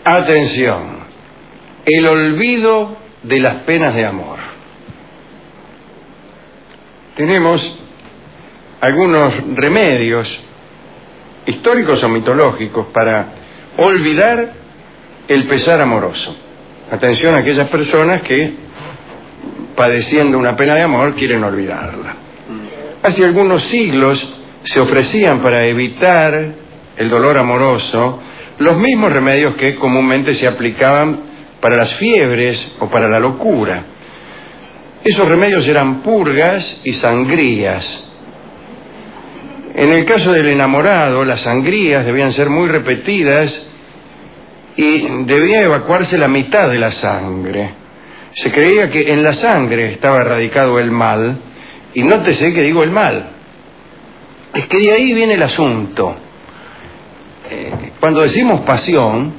Atención, el olvido de las penas de amor. Tenemos algunos remedios históricos o mitológicos para olvidar el pesar amoroso. Atención a aquellas personas que, padeciendo una pena de amor, quieren olvidarla. Hace algunos siglos se ofrecían para evitar el dolor amoroso los mismos remedios que comúnmente se aplicaban para las fiebres o para la locura. Esos remedios eran purgas y sangrías. En el caso del enamorado, las sangrías debían ser muy repetidas y debía evacuarse la mitad de la sangre. Se creía que en la sangre estaba radicado el mal, y nótese que digo el mal. Es que de ahí viene el asunto. Cuando decimos pasión,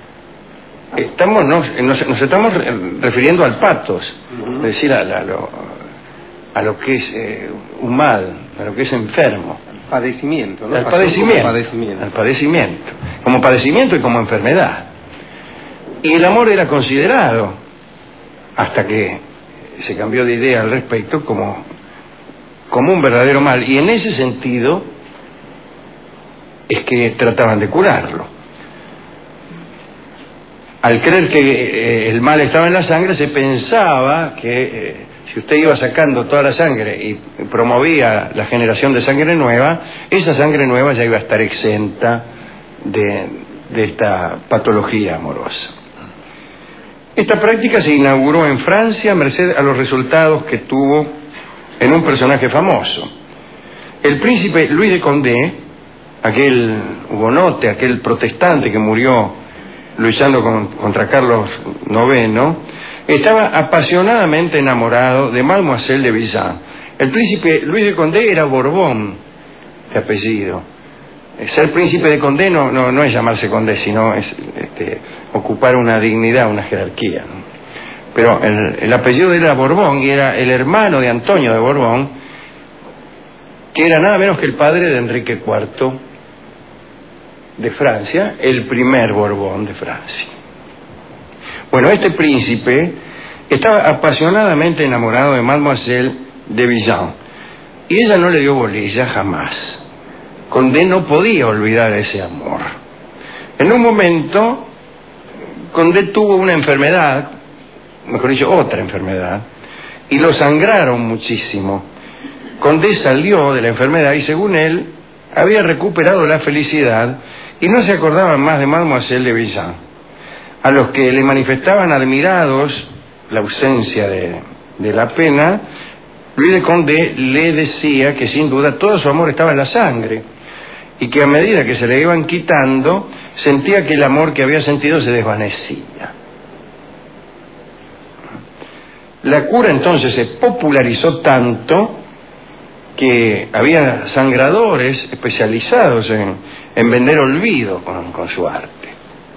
nos estamos refiriendo al patos, es decir, a lo que es un mal, a lo que es enfermo. Padecimiento, ¿no? Al padecimiento, como padecimiento y como enfermedad. Y el amor era considerado, hasta que se cambió de idea al respecto, como un verdadero mal, y en ese sentido es que trataban de curarlo. Al creer que el mal estaba en la sangre, se pensaba que si usted iba sacando toda la sangre y promovía la generación de sangre nueva, esa sangre nueva ya iba a estar exenta de esta patología amorosa. Esta práctica se inauguró en Francia merced a los resultados que tuvo en un personaje famoso. El príncipe Luis de Condé, aquel hugonote, aquel protestante que murió luchando contra Carlos IX, estaba apasionadamente enamorado de Mademoiselle de Villans. El príncipe Luis de Condé era Borbón de apellido. Ser príncipe de Condé no es llamarse Condé, sino es ocupar una dignidad, una jerarquía, ¿no? Pero el apellido de él era Borbón, y era el hermano de Antonio de Borbón, que era nada menos que el padre de Enrique IV de Francia, el primer Borbón de Francia. Bueno, este príncipe estaba apasionadamente enamorado de Mademoiselle de Villans, y ella no le dio bolilla jamás. Condé no podía olvidar ese amor. En un momento, Condé tuvo una enfermedad, mejor dicho, otra enfermedad, y lo sangraron muchísimo. Condé salió de la enfermedad y, según él, había recuperado la felicidad y no se acordaba más de Mademoiselle de Villans, a los que le manifestaban admirados la ausencia de la pena. Luis de Condé le decía que sin duda todo su amor estaba en la sangre, y que a medida que se le iban quitando, sentía que el amor que había sentido se desvanecía. La cura entonces se popularizó tanto que había sangradores especializados en vender olvido con su arte.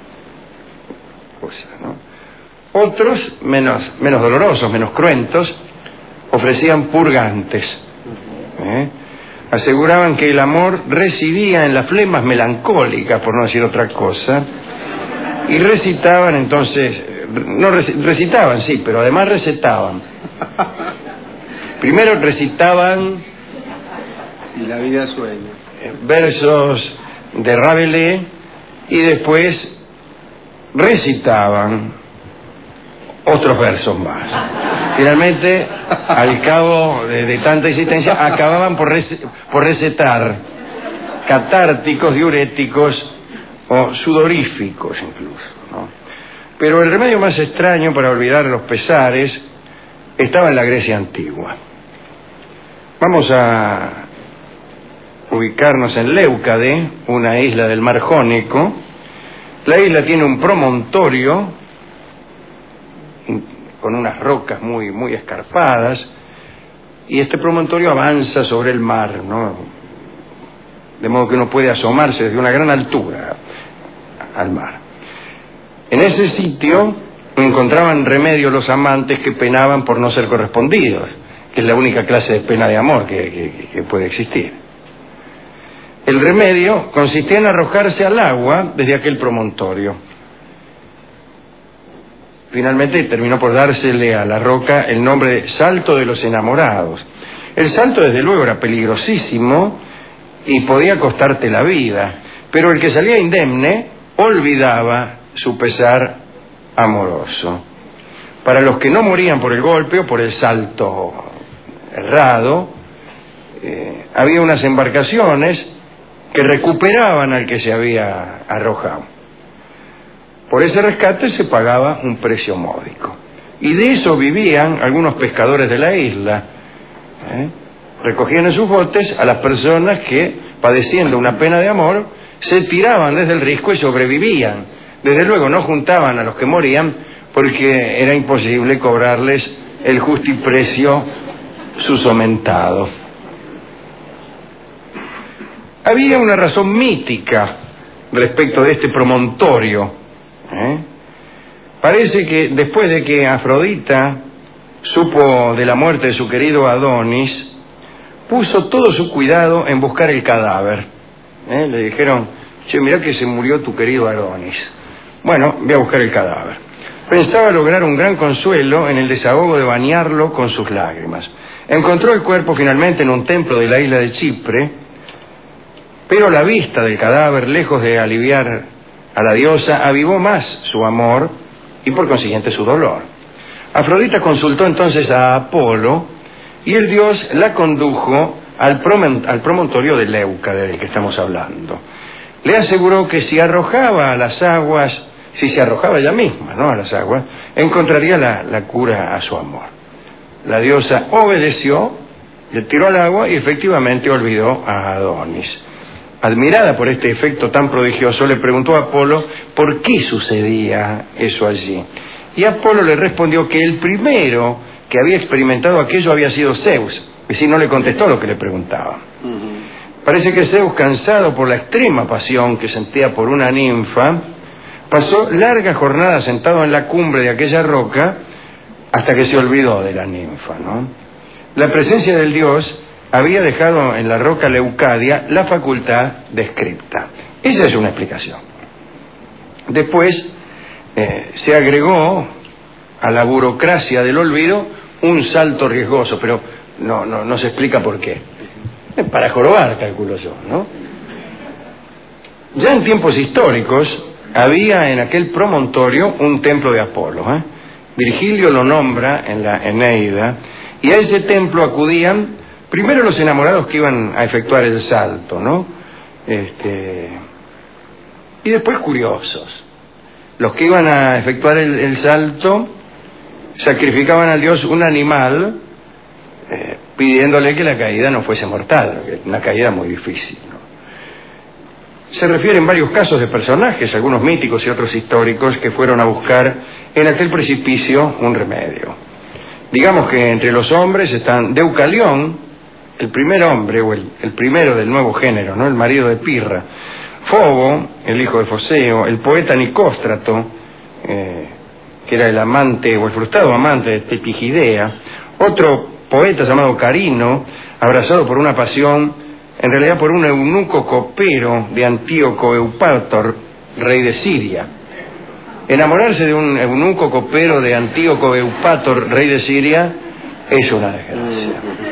¿No? Otros, menos dolorosos, menos cruentos, ofrecían purgantes. Aseguraban que el amor residía en las flemas melancólicas, por no decir otra cosa, y recitaban entonces, recitaban, sí, pero además recetaban. Primero recitaban y la vida sueña, versos de Rabelais, y después recitaban otros versos más. Finalmente, al cabo de tanta insistencia, acababan por recetar catárticos, diuréticos o sudoríficos incluso, ¿no? Pero el remedio más extraño para olvidar los pesares estaba en la Grecia antigua. Vamos a ubicarnos en Leucade, una isla del mar Jónico. La isla tiene un promontorio con unas rocas muy, muy escarpadas, y este promontorio avanza sobre el mar, ¿no? De modo que uno puede asomarse desde una gran altura al mar. En ese sitio encontraban remedio los amantes que penaban por no ser correspondidos, que es la única clase de pena de amor que puede existir. El remedio consistía en arrojarse al agua desde aquel promontorio. finalmente terminó por dársele a la roca el nombre de Salto de los Enamorados. El salto, desde luego, era peligrosísimo y podía costarte la vida, pero el que salía indemne olvidaba su pesar amoroso. Para los que no morían por el golpe o por el salto errado, había unas embarcaciones que recuperaban al que se había arrojado. Por ese rescate se pagaba un precio módico. Y de eso vivían algunos pescadores de la isla. Recogían en sus botes a las personas que, padeciendo una pena de amor, se tiraban desde el risco y sobrevivían. Desde luego no juntaban a los que morían porque era imposible cobrarles el justiprecio susomentado. Había una razón mítica respecto de este promontorio. Parece que después de que Afrodita supo de la muerte de su querido Adonis, puso todo su cuidado en buscar el cadáver. Le dijeron: che, mirá que se murió tu querido Adonis. Bueno, voy a buscar el cadáver. Pensaba lograr un gran consuelo en el desahogo de bañarlo con sus lágrimas. Encontró el cuerpo finalmente en un templo de la isla de Chipre, pero la vista del cadáver, lejos de aliviar a la diosa, avivó más su amor y por consiguiente su dolor. Afrodita consultó entonces a Apolo y el dios la condujo al promontorio de Leucade, del que estamos hablando. Le aseguró que si arrojaba a las aguas, si se arrojaba ella misma, ¿no?, a las aguas, encontraría la cura a su amor. La diosa obedeció, le tiró al agua y efectivamente olvidó a Adonis. Admirada por este efecto tan prodigioso, le preguntó a Apolo por qué sucedía eso allí. Y Apolo le respondió que el primero que había experimentado aquello había sido Zeus. Es decir, no le contestó lo que le preguntaba. Parece que Zeus, cansado por la extrema pasión que sentía por una ninfa, pasó largas jornadas sentado en la cumbre de aquella roca hasta que se olvidó de la ninfa, ¿no? La presencia del dios había dejado en la roca Leucadia la facultad descripta. Esa es una explicación. Después se agregó a la burocracia del olvido un salto riesgoso, pero no se explica por qué. Para jorobar, calculo yo, ¿no? Ya en tiempos históricos había en aquel promontorio un templo de Apolo. Virgilio lo nombra en la Eneida, y a ese templo acudían primero los enamorados que iban a efectuar el salto, ¿no? Y después curiosos. Los que iban a efectuar el salto sacrificaban al dios un animal, pidiéndole que la caída no fuese mortal, una caída muy difícil, ¿no? Se refieren varios casos de personajes, algunos míticos y otros históricos, que fueron a buscar en aquel precipicio un remedio. Digamos que entre los hombres están Deucalión, el primer hombre, o el primero del nuevo género, ¿no?, el marido de Pirra; Fobo, el hijo de Foseo; el poeta Nicóstrato, que era el amante o el frustrado amante de Tepigidea; otro poeta llamado Carino, abrazado por una pasión, en realidad por un eunuco copero de Antíoco Eupator, rey de Siria. Enamorarse de un eunuco copero de Antíoco Eupator, rey de Siria, es una desgracia.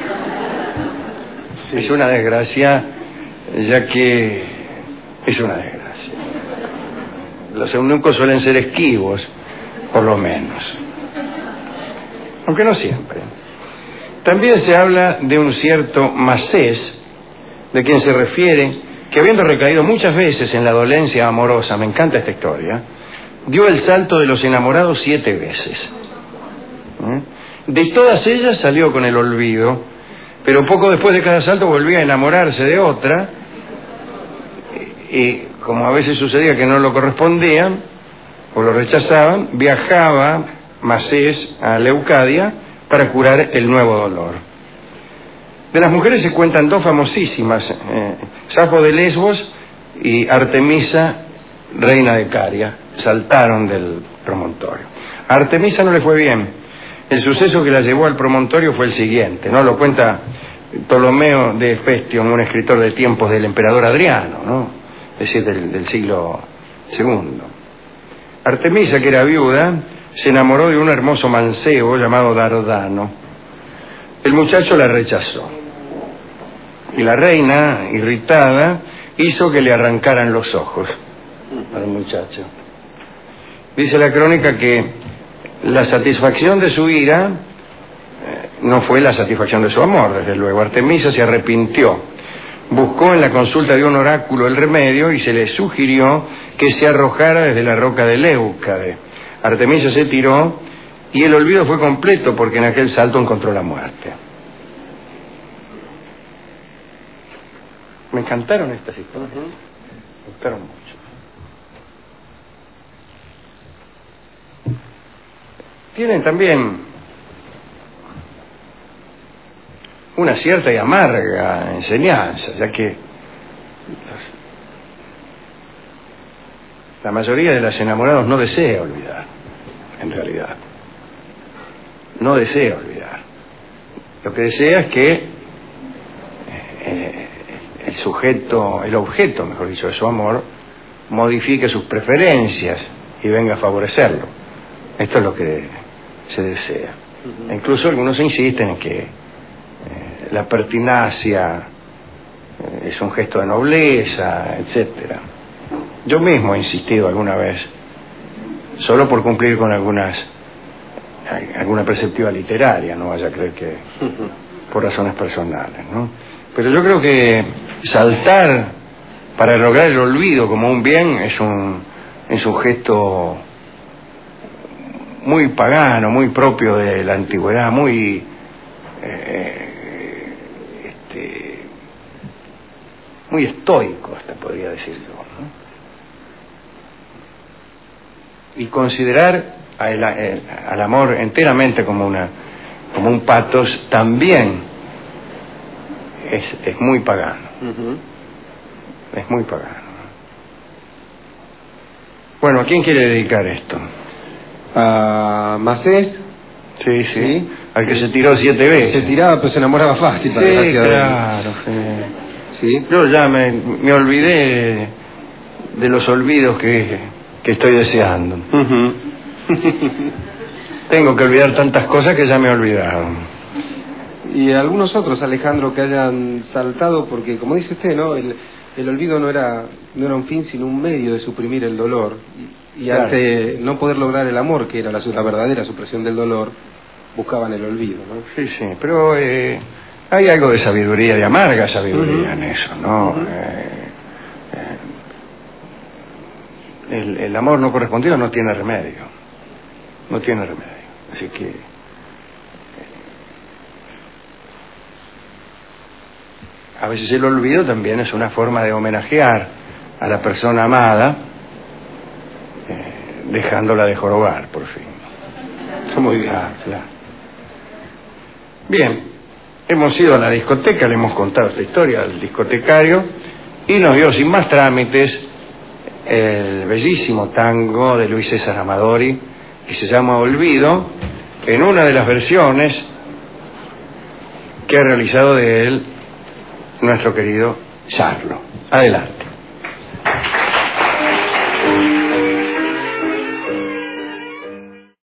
Es una desgracia, ya que es una desgracia. Los eunucos suelen ser esquivos, por lo menos. Aunque no siempre. También se habla de un cierto Macés, de quien se refiere que, habiendo recaído muchas veces en la dolencia amorosa, me encanta esta historia, dio el salto de los enamorados 7 veces. De todas ellas salió con el olvido, pero poco después de cada salto volvía a enamorarse de otra, y como a veces sucedía que no lo correspondían o lo rechazaban, viajaba Macés a Leucadia para curar el nuevo dolor. De las mujeres se cuentan 2 famosísimas, Safo de Lesbos y Artemisa, reina de Caria. Saltaron del promontorio. A Artemisa no le fue bien. El suceso que la llevó al promontorio fue el siguiente, ¿no? Lo cuenta Ptolomeo de Hefestion, un escritor de tiempos del emperador Adriano, ¿no? Es decir, del siglo II. Artemisa, que era viuda, se enamoró de un hermoso mancebo llamado Dardano. El muchacho la rechazó. Y la reina, irritada, hizo que le arrancaran los ojos al muchacho. Dice la crónica que la satisfacción de su ira no fue la satisfacción de su amor, desde luego. Artemisa se arrepintió, buscó en la consulta de un oráculo el remedio y se le sugirió que se arrojara desde la roca de Leucade. Artemisa se tiró y el olvido fue completo porque en aquel salto encontró la muerte. Me encantaron estas historias, me gustaron mucho. Tienen también una cierta y amarga enseñanza, ya que la mayoría de los enamorados no desea olvidar, en realidad. No desea olvidar. Lo que desea es que el objeto, mejor dicho, de su amor, modifique sus preferencias y venga a favorecerlo. Esto es lo que se desea. Incluso algunos insisten en que la pertinacia es un gesto de nobleza, etcétera. Yo mismo he insistido alguna vez, solo por cumplir con alguna perspectiva literaria, no vaya a creer que por razones personales, ¿no? Pero yo creo que saltar para lograr el olvido como un bien es un gesto muy pagano, muy propio de la antigüedad, muy muy estoico, hasta podría decir yo, ¿no? Y considerar al amor enteramente como un patos también es muy pagano. Es muy pagano. Bueno, ¿a quién quiere dedicar esto? A Macés. Sí. Al que se tiró 7 veces. Se tiraba, pero se enamoraba fácil. Sí, claro. Sí. Yo ya me olvidé de los olvidos que estoy deseando. Tengo que olvidar tantas cosas que ya me he olvidado. Y algunos otros, Alejandro, que hayan saltado, porque como dice usted, ¿no? El olvido no era un fin, sino un medio de suprimir el dolor. Y claro, ante no poder lograr el amor, que era la verdadera supresión del dolor, buscaban el olvido, ¿no? Sí, pero hay algo de sabiduría, de amarga sabiduría en eso, ¿no? El amor no correspondido no tiene remedio. No tiene remedio. Así que a veces el olvido también es una forma de homenajear a la persona amada, dejándola de jorobar, por fin. Muy bien. Claro. Bien, hemos ido a la discoteca, le hemos contado esta historia al discotecario y nos dio sin más trámites el bellísimo tango de Luis César Amadori que se llama Olvido, en una de las versiones que ha realizado de él nuestro querido Charlo. Adelante.